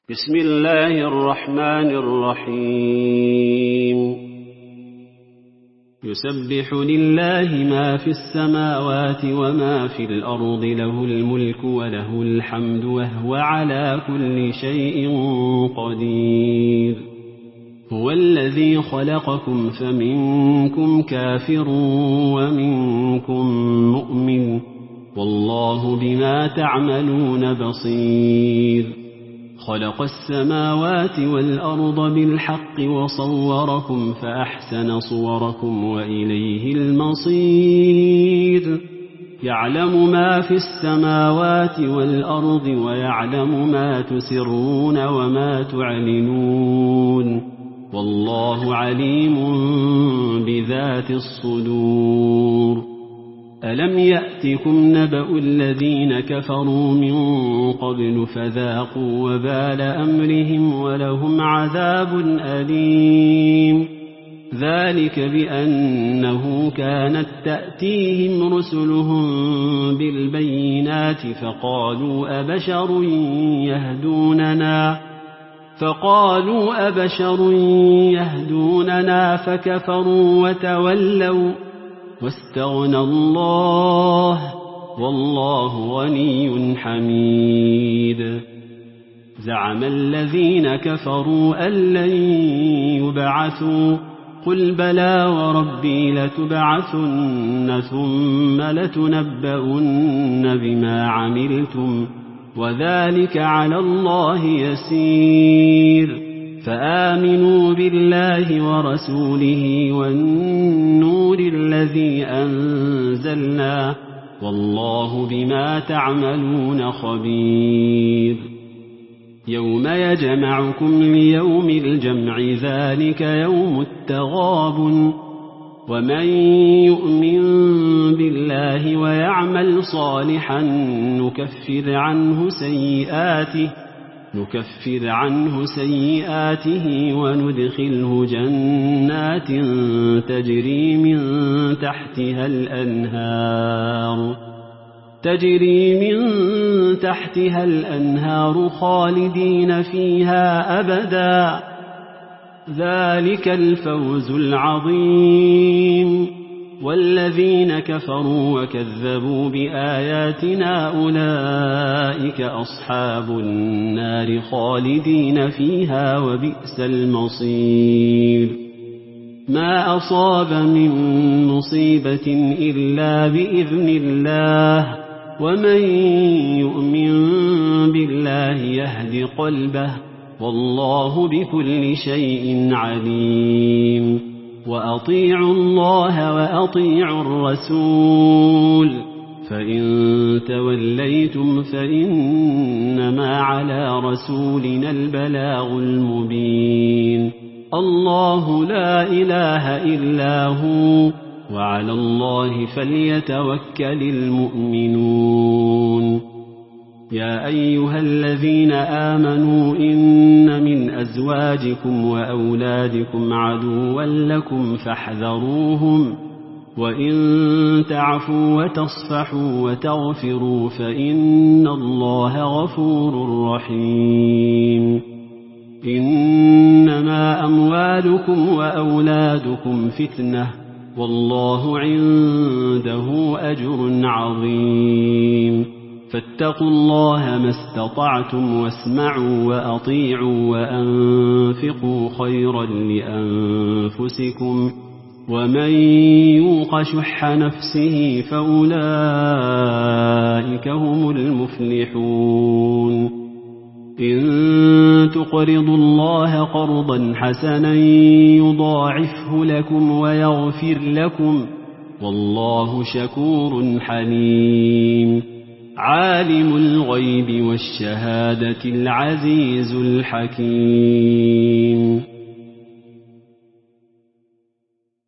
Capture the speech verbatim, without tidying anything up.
بسم الله الرحمن الرحيم يسبح لله ما في السماوات وما في الأرض له الملك وله الحمد وهو على كل شيء قدير هو الذي خلقكم فمنكم كافر ومنكم مؤمن والله بما تعملون بصير خلق السماوات والأرض بالحق وصوركم فأحسن صوركم وإليه المصير يعلم ما في السماوات والأرض ويعلم ما تسرون وما تعلنون والله عليم بذات الصدور ألم يأتكم نبأ الذين كفروا من قبل فذاقوا وبال أمرهم ولهم عذاب أليم ذلك بأنه كانت تأتيهم رسلهم بالبينات فقالوا أبشر يهدوننا فقالوا أبشر يهدوننا فكفروا وتولوا واستغنى الله والله غني حميد زعم الذين كفروا أن لن يبعثوا قل بلى وربي لتبعثن ثم لتنبؤن بما عملتم وذلك على الله يسير فآمنوا بالله ورسوله والنور الذي أنزلنا والله بما تعملون خبير يوم يجمعكم ليوم الجمع ذلك يوم التغابن ومن يؤمن بالله ويعمل صالحا نكفر عنه سيئاته نكفر عنه سيئاته وندخله جنات تجري من تحتها الأنهار تجري من تحتها الأنهار خالدين فيها أبدا ذلك الفوز العظيم والذين كفروا وكذبوا بآياتنا أولئك أصحاب النار خالدين فيها وبئس المصير ما أصاب من مصيبة إلا بإذن الله ومن يؤمن بالله يهد قلبه والله بكل شيء عليم وأطيعوا الله وأطيعوا الرسول فإن توليتم فإنما على رسولنا البلاغ المبين الله لا إله إلا هو وعلى الله فليتوكل المؤمنون يا أيها الذين آمنوا إن من أزواجكم وأولادكم عدوا لكم فاحذروهم وإن تعفوا وتصفحوا وتغفروا فإن الله غفور رحيم إنما أموالكم وأولادكم فتنة والله عنده أجر عظيم فاتقوا الله ما استطعتم واسمعوا وأطيعوا وأنفقوا خيرا لأنفسكم ومن يوق شح نفسه فأولئك هم المفلحون إن تقرضوا الله قرضا حسنا يضاعفه لكم ويغفر لكم والله شكور حليم عالم الغيب والشهادة العزيز الحكيم